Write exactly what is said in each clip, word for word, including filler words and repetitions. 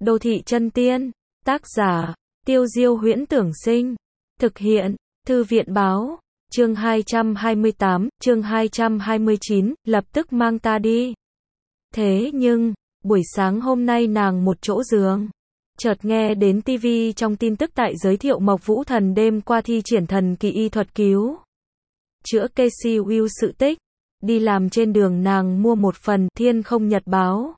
Đô thị chân tiên. Tác giả, Tiêu Diêu Huyễn Tưởng Sinh. Thực hiện, Thư viện Báo. Chương hai trăm hai mươi tám, chương hai trăm hai mươi chín, lập tức mang ta đi. Thế nhưng, buổi sáng hôm nay nàng một chỗ giường. Chợt nghe đến tivi trong tin tức tại giới thiệu Mộc Vũ Thần đêm qua thi triển thần kỳ y thuật cứu chữa Casey Will sự tích. Đi làm trên đường nàng mua một phần Thiên Không Nhật báo.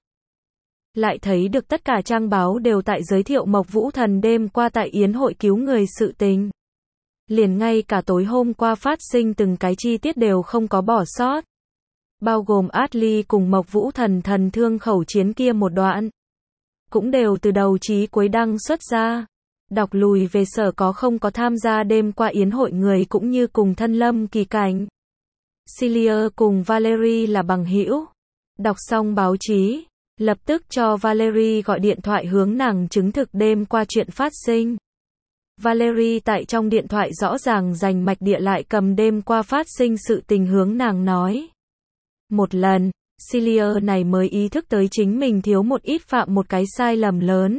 Lại thấy được tất cả trang báo đều tại giới thiệu Mộc Vũ Thần đêm qua tại yến hội cứu người sự tình. Liền ngay cả tối hôm qua phát sinh từng cái chi tiết đều không có bỏ sót. Bao gồm Ashley cùng Mộc Vũ Thần thần thương khẩu chiến kia một đoạn. Cũng đều từ đầu chí cuối đăng xuất ra. Đọc lùi về sở có không có tham gia đêm qua yến hội người cũng như cùng thân lâm kỳ cảnh. Celia cùng Valerie là bằng hữu. Đọc xong báo chí, lập tức cho Valerie gọi điện thoại hướng nàng chứng thực đêm qua chuyện phát sinh. Valerie tại trong điện thoại rõ ràng rành mạch địa lại cầm đêm qua phát sinh sự tình hướng nàng nói. Một lần, Celia này mới ý thức tới chính mình thiếu một ít phạm một cái sai lầm lớn.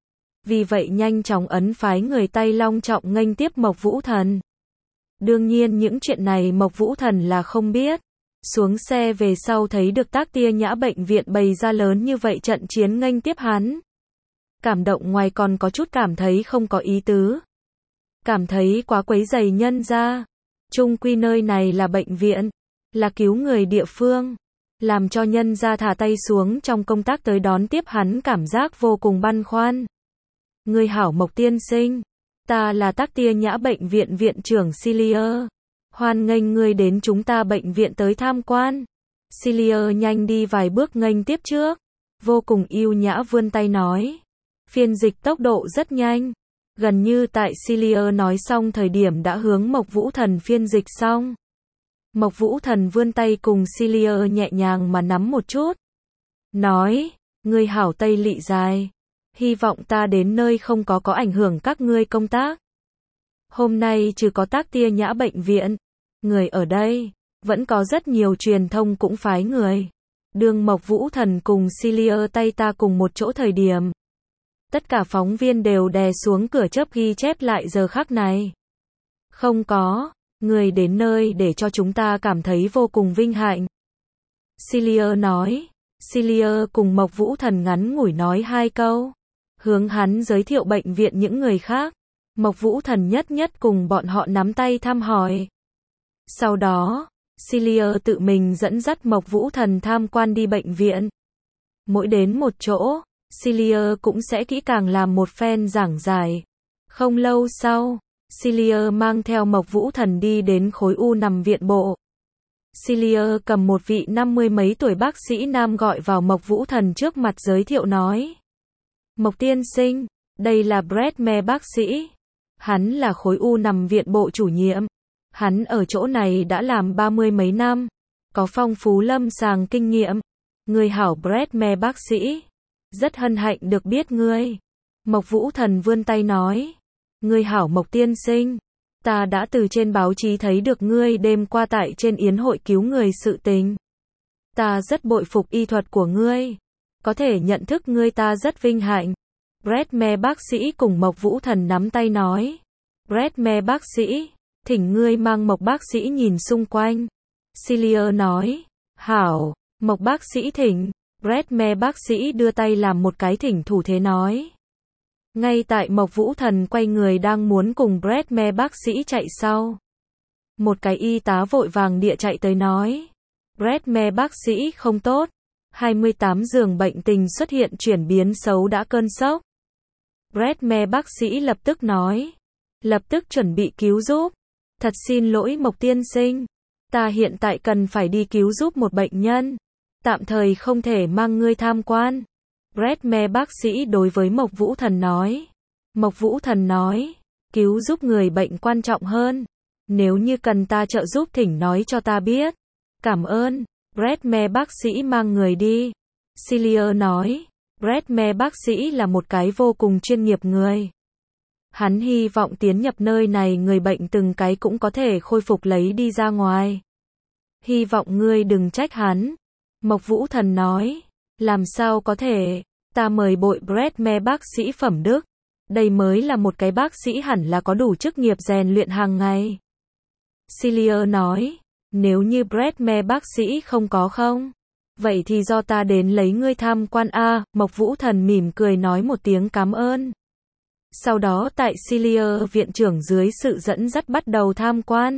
Vì vậy nhanh chóng ấn phái người tay long trọng nghênh tiếp Mộc Vũ Thần. Đương nhiên những chuyện này Mộc Vũ Thần là không biết. Xuống xe về sau thấy được Tác Tia Nhã bệnh viện bày ra lớn như vậy trận chiến nghênh tiếp hắn. Cảm động ngoài còn có chút cảm thấy không có ý tứ. Cảm thấy quá quấy rầy nhân ra. Chung quy nơi này là bệnh viện, là cứu người địa phương. Làm cho nhân ra thả tay xuống trong công tác tới đón tiếp hắn cảm giác vô cùng băn khoăn. Người hảo Mộc tiên sinh. Ta là Tác Tia Nhã bệnh viện viện trưởng Celia. Hoan nghênh ngươi đến chúng ta bệnh viện tới tham quan. Celia nhanh đi vài bước nghênh tiếp trước. Vô cùng yêu nhã vươn tay nói. Phiên dịch tốc độ rất nhanh. Gần như tại Celia nói xong thời điểm đã hướng Mộc Vũ Thần phiên dịch xong. Mộc Vũ Thần vươn tay cùng Celia nhẹ nhàng mà nắm một chút. Nói, ngươi hảo Tây Lị dài. Hy vọng ta đến nơi không có có ảnh hưởng các ngươi công tác. Hôm nay trừ có Tác Tia Nhã bệnh viện, người ở đây, vẫn có rất nhiều truyền thông cũng phái người. Đường Mộc Vũ Thần cùng Celia tay ta cùng một chỗ thời điểm. Tất cả phóng viên đều đè xuống cửa chớp ghi chép lại giờ khắc này. Không có, người đến nơi để cho chúng ta cảm thấy vô cùng vinh hạnh. Celia nói. Celia cùng Mộc Vũ Thần ngắn ngủi nói hai câu. Hướng hắn giới thiệu bệnh viện những người khác. Mộc Vũ Thần nhất nhất cùng bọn họ nắm tay thăm hỏi. Sau đó, Celia tự mình dẫn dắt Mộc Vũ Thần tham quan đi bệnh viện. Mỗi đến một chỗ, Celia cũng sẽ kỹ càng làm một phen giảng giải. Không lâu sau, Celia mang theo Mộc Vũ Thần đi đến khối u nằm viện bộ. Celia cầm một vị năm mươi mấy tuổi bác sĩ nam gọi vào Mộc Vũ Thần trước mặt giới thiệu nói. Mộc tiên sinh, đây là Brett Me bác sĩ. Hắn là khối u nằm viện bộ chủ nhiệm. Hắn ở chỗ này đã làm ba mươi mấy năm. Có phong phú lâm sàng kinh nghiệm. Người hảo Brett Me bác sĩ. Rất hân hạnh được biết ngươi. Mộc Vũ Thần vươn tay nói. Ngươi hảo Mộc tiên sinh. Ta đã từ trên báo chí thấy được ngươi đêm qua tại trên yến hội cứu người sự tình. Ta rất bội phục y thuật của ngươi. Có thể nhận thức ngươi ta rất vinh hạnh. Brett Me bác sĩ cùng Mộc Vũ Thần nắm tay nói. Brett Me bác sĩ, thỉnh ngươi mang Mộc bác sĩ nhìn xung quanh. Celia nói. Hảo, Mộc bác sĩ thỉnh. Brett Me bác sĩ đưa tay làm một cái thỉnh thủ thế nói. Ngay tại Mộc Vũ Thần quay người đang muốn cùng Brett Me bác sĩ chạy sau. Một cái y tá vội vàng địa chạy tới nói. Brett Me bác sĩ không tốt. hai mươi tám giường bệnh tình xuất hiện chuyển biến xấu đã cơn sốc. Brett Me bác sĩ lập tức nói. Lập tức chuẩn bị cứu giúp. Thật xin lỗi Mộc tiên sinh. Ta hiện tại cần phải đi cứu giúp một bệnh nhân. Tạm thời không thể mang ngươi tham quan. Brett Me bác sĩ đối với Mộc Vũ Thần nói. Mộc Vũ Thần nói. Cứu giúp người bệnh quan trọng hơn. Nếu như cần ta trợ giúp thỉnh nói cho ta biết. Cảm ơn. Brett Me bác sĩ mang người đi. Celia nói. Brett Me bác sĩ là một cái vô cùng chuyên nghiệp người. Hắn hy vọng tiến nhập nơi này người bệnh từng cái cũng có thể khôi phục lấy đi ra ngoài. Hy vọng ngươi đừng trách hắn. Mộc Vũ Thần nói. Làm sao có thể. Ta mời bội Bradme bác sĩ phẩm đức. Đây mới là một cái bác sĩ hẳn là có đủ chức nghiệp rèn luyện hàng ngày. Cillier nói, nếu như Bradme bác sĩ không có không? Vậy thì do ta đến lấy ngươi tham quan a. Mộc Vũ Thần mỉm cười nói một tiếng cảm ơn. Sau đó tại Cillier viện trưởng dưới sự dẫn dắt bắt đầu tham quan.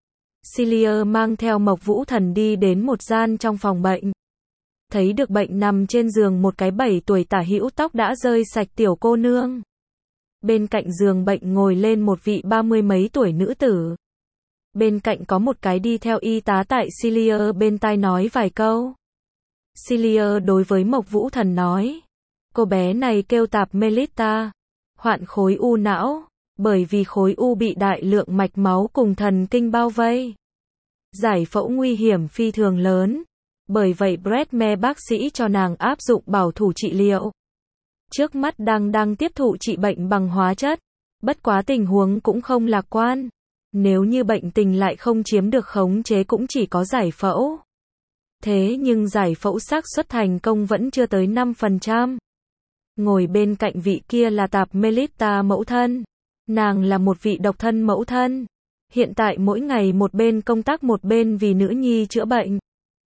Cillier mang theo Mộc Vũ Thần đi đến một gian trong phòng bệnh. Thấy được bệnh nằm trên giường một cái bảy tuổi tả hữu tóc đã rơi sạch tiểu cô nương. Bên cạnh giường bệnh ngồi lên một vị ba mươi mấy tuổi nữ tử. Bên cạnh có một cái đi theo y tá tại Cillier bên tai nói vài câu. Cillier đối với Mộc Vũ Thần nói, cô bé này kêu Tạp Melita, hoạn khối u não, bởi vì khối u bị đại lượng mạch máu cùng thần kinh bao vây. Giải phẫu nguy hiểm phi thường lớn, bởi vậy Bradme bác sĩ cho nàng áp dụng bảo thủ trị liệu. Trước mắt đang đang tiếp thụ trị bệnh bằng hóa chất, bất quá tình huống cũng không lạc quan. Nếu như bệnh tình lại không chiếm được khống chế cũng chỉ có giải phẫu. Thế nhưng giải phẫu xác suất thành công vẫn chưa tới năm phần trăm. Ngồi bên cạnh vị kia là Tạp Melita mẫu thân. Nàng là một vị độc thân mẫu thân. Hiện tại mỗi ngày một bên công tác một bên vì nữ nhi chữa bệnh.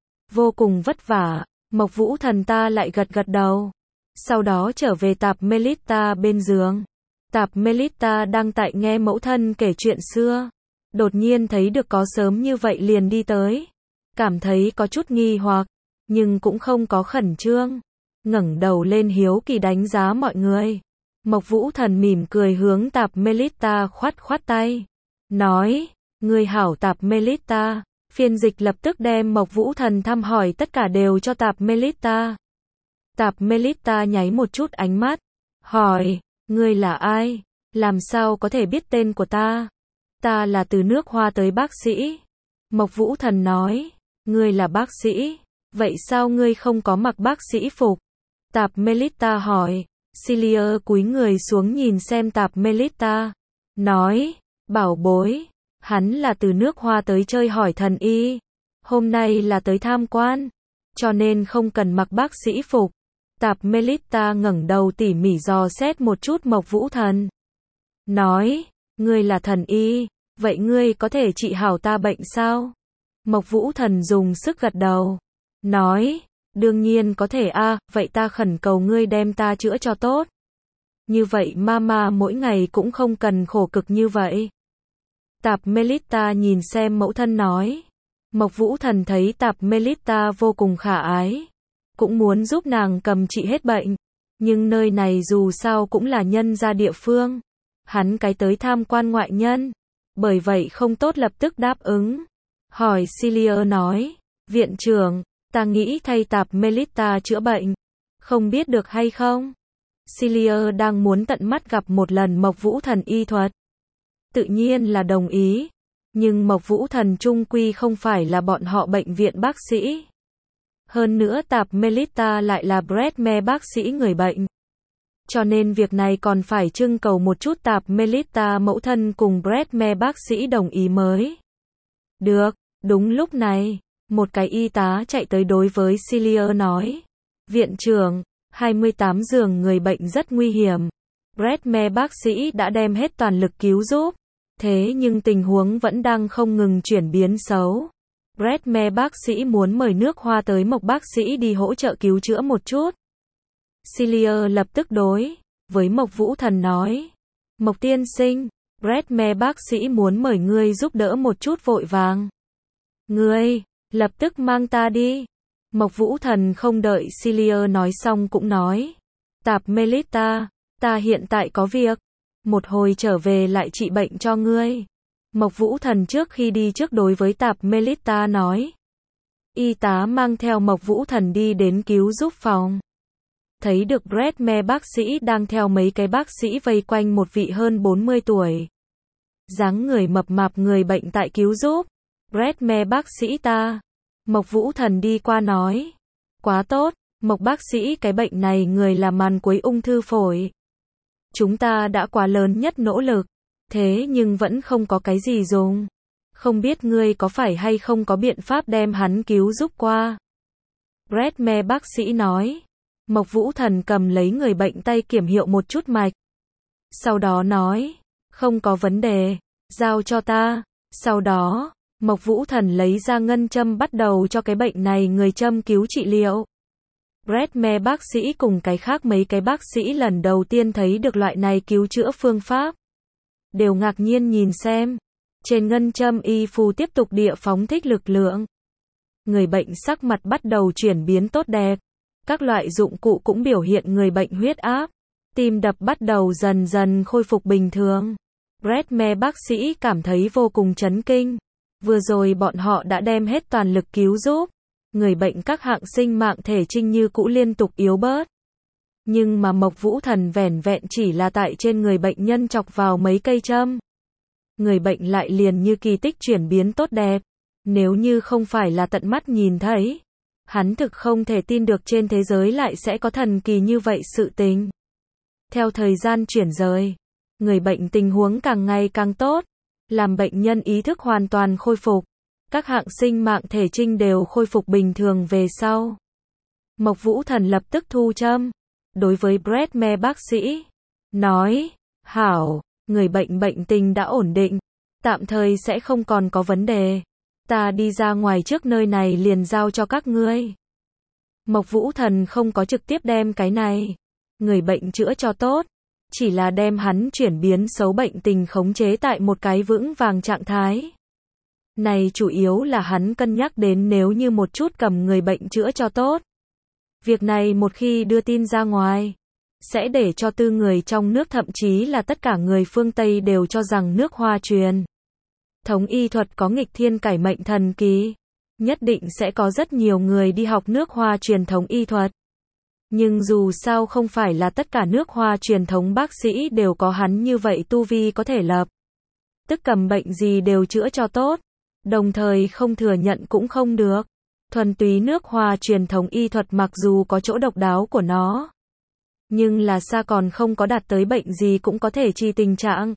Vô cùng vất vả, Mộc Vũ Thần ta lại gật gật đầu. Sau đó trở về Tạp Melita bên giường. Tạp Melita đang tại nghe mẫu thân kể chuyện xưa. Đột nhiên thấy được có sớm như vậy liền đi tới. Cảm thấy có chút nghi hoặc, nhưng cũng không có khẩn trương. Ngẩng đầu lên hiếu kỳ đánh giá mọi người. Mộc Vũ Thần mỉm cười hướng Tạp Melita khoát khoát tay. Nói, người hảo Tạp Melita. Phiên dịch lập tức đem Mộc Vũ Thần thăm hỏi tất cả đều cho Tạp Melita. Tạp Melita nháy một chút ánh mắt. Hỏi, ngươi là ai? Làm sao có thể biết tên của ta? Ta là từ nước Hoa tới bác sĩ. Mộc Vũ Thần nói, ngươi là bác sĩ. Vậy sao ngươi không có mặc bác sĩ phục? Tạp Melita hỏi. Cillier cúi người xuống nhìn xem Tạp Melita. Nói, bảo bối. Hắn là từ nước Hoa tới chơi hỏi thần y. Hôm nay là tới tham quan. Cho nên không cần mặc bác sĩ phục. Tạp Melita ngẩng đầu tỉ mỉ dò xét một chút Mộc Vũ Thần. Nói, ngươi là thần y. Vậy ngươi có thể trị hảo ta bệnh sao? Mộc Vũ Thần dùng sức gật đầu. Nói, đương nhiên có thể a. Vậy ta khẩn cầu ngươi đem ta chữa cho tốt. Như vậy mama mỗi ngày cũng không cần khổ cực như vậy. Tạp Melita nhìn xem mẫu thân nói. Mộc Vũ Thần thấy Tạp Melita vô cùng khả ái. Cũng muốn giúp nàng cầm trị hết bệnh. Nhưng nơi này dù sao cũng là nhân gia địa phương. Hắn cái tới tham quan ngoại nhân. Bởi vậy không tốt lập tức đáp ứng. Hỏi Cillier nói. Viện trưởng, ta nghĩ thay Tạp Melita chữa bệnh. Không biết được hay không? Cillier đang muốn tận mắt gặp một lần Mộc Vũ Thần y thuật. Tự nhiên là đồng ý. Nhưng Mộc Vũ Thần trung quy không phải là bọn họ bệnh viện bác sĩ. Hơn nữa Tạp Melita lại là Bradme bác sĩ người bệnh. Cho nên việc này còn phải trưng cầu một chút Tạp Melita mẫu thân cùng Bradme bác sĩ đồng ý mới. Được, đúng lúc này, một cái y tá chạy tới đối với Cillier nói. Viện trưởng, hai mươi tám giường người bệnh rất nguy hiểm. Bradme bác sĩ đã đem hết toàn lực cứu giúp. Thế nhưng tình huống vẫn đang không ngừng chuyển biến xấu. Bradme bác sĩ muốn mời nước Hoa tới Mộc bác sĩ đi hỗ trợ cứu chữa một chút. Cillier lập tức đối với Mộc Vũ Thần nói. Mộc tiên sinh, Bradme bác sĩ muốn mời ngươi giúp đỡ một chút vội vàng. Ngươi, lập tức mang ta đi. Mộc Vũ Thần không đợi Cillier nói xong cũng nói. Tạp Melita, ta hiện tại có việc. Một hồi trở về lại trị bệnh cho ngươi. Mộc Vũ Thần trước khi đi trước đối với Tạp Melita nói. Y tá mang theo Mộc Vũ Thần đi đến cứu giúp phòng. Thấy được Bradme bác sĩ đang theo mấy cái bác sĩ vây quanh một vị hơn bốn mươi tuổi. Dáng người mập mạp người bệnh tại cứu giúp. Bradme bác sĩ ta. Mộc Vũ Thần đi qua nói. Quá tốt, Mộc bác sĩ cái bệnh này người là màn cuối ung thư phổi. Chúng ta đã quá lớn nhất nỗ lực. Thế nhưng vẫn không có cái gì dùng. Không biết ngươi có phải hay không có biện pháp đem hắn cứu giúp qua. Bradme bác sĩ nói. Mộc Vũ Thần cầm lấy người bệnh tay kiểm hiệu một chút mạch. Sau đó nói, không có vấn đề, giao cho ta. Sau đó, Mộc Vũ Thần lấy ra ngân châm bắt đầu cho cái bệnh này người châm cứu trị liệu. Bradme bác sĩ cùng cái khác mấy cái bác sĩ lần đầu tiên thấy được loại này cứu chữa phương pháp. Đều ngạc nhiên nhìn xem. Trên ngân châm y phù tiếp tục địa phóng thích lực lượng. Người bệnh sắc mặt bắt đầu chuyển biến tốt đẹp. Các loại dụng cụ cũng biểu hiện người bệnh huyết áp, tim đập bắt đầu dần dần khôi phục bình thường. Bradme bác sĩ cảm thấy vô cùng chấn kinh. Vừa rồi bọn họ đã đem hết toàn lực cứu giúp. Người bệnh các hạng sinh mạng thể trinh như cũ liên tục yếu bớt. Nhưng mà Mộc Vũ Thần vẻn vẹn chỉ là tại trên người bệnh nhân chọc vào mấy cây châm. Người bệnh lại liền như kỳ tích chuyển biến tốt đẹp. Nếu như không phải là tận mắt nhìn thấy, hắn thực không thể tin được trên thế giới lại sẽ có thần kỳ như vậy sự tình. Theo thời gian chuyển rời, người bệnh tình huống càng ngày càng tốt, làm bệnh nhân ý thức hoàn toàn khôi phục. Các hạng sinh mạng thể trinh đều khôi phục bình thường về sau. Mộc Vũ Thần lập tức thu châm. Đối với Bradme bác sĩ, nói, hảo, người bệnh bệnh tình đã ổn định, tạm thời sẽ không còn có vấn đề. Ta đi ra ngoài trước nơi này liền giao cho các ngươi. Mộc Vũ Thần không có trực tiếp đem cái này, người bệnh chữa cho tốt, chỉ là đem hắn chuyển biến xấu bệnh tình khống chế tại một cái vững vàng trạng thái. Này chủ yếu là hắn cân nhắc đến nếu như một chút cầm người bệnh chữa cho tốt. Việc này một khi đưa tin ra ngoài, sẽ để cho tư người trong nước thậm chí là tất cả người phương Tây đều cho rằng nước Hoa truyền thống y thuật có nghịch thiên cải mệnh thần kỳ. Nhất định sẽ có rất nhiều người đi học nước Hoa truyền thống y thuật. Nhưng dù sao không phải là tất cả nước Hoa truyền thống bác sĩ đều có hắn như vậy tu vi có thể lập tức cầm bệnh gì đều chữa cho tốt. Đồng thời không thừa nhận cũng không được. Thuần túy nước Hoa truyền thống y thuật mặc dù có chỗ độc đáo của nó, nhưng là xa còn không có đạt tới bệnh gì cũng có thể trị tình trạng.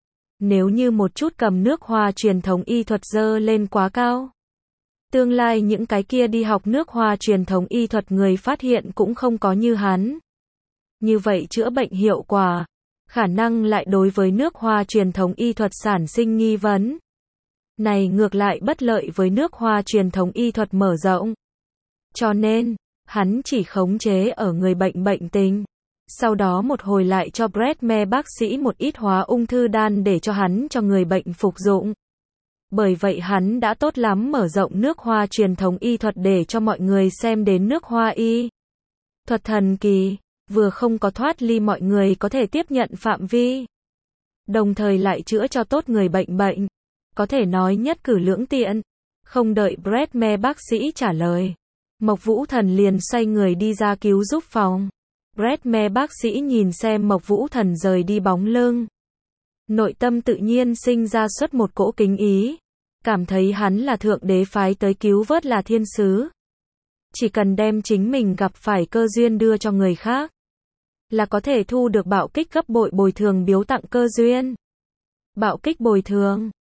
Nếu như một chút cầm nước Hoa truyền thống y thuật dơ lên quá cao, tương lai những cái kia đi học nước Hoa truyền thống y thuật người phát hiện cũng không có như hắn. Như vậy chữa bệnh hiệu quả, khả năng lại đối với nước Hoa truyền thống y thuật sản sinh nghi vấn. Này ngược lại bất lợi với nước Hoa truyền thống y thuật mở rộng. Cho nên, hắn chỉ khống chế ở người bệnh bệnh tình. Sau đó một hồi lại cho Bradme bác sĩ một ít hóa ung thư đan để cho hắn cho người bệnh phục dụng. Bởi vậy hắn đã tốt lắm mở rộng nước Hoa truyền thống y thuật để cho mọi người xem đến nước Hoa y thuật thần kỳ, vừa không có thoát ly mọi người có thể tiếp nhận phạm vi, đồng thời lại chữa cho tốt người bệnh bệnh. Có thể nói nhất cử lưỡng tiện. Không đợi Bradme bác sĩ trả lời, Mộc Vũ Thần liền xoay người đi ra cứu giúp phòng. Bradme bác sĩ nhìn xem Mộc Vũ Thần rời đi bóng lưng, nội tâm tự nhiên sinh ra xuất một cỗ kính ý, cảm thấy hắn là thượng đế phái tới cứu vớt là thiên sứ. Chỉ cần đem chính mình gặp phải cơ duyên đưa cho người khác, là có thể thu được bạo kích gấp bội bồi thường biếu tặng cơ duyên. Bạo kích bồi thường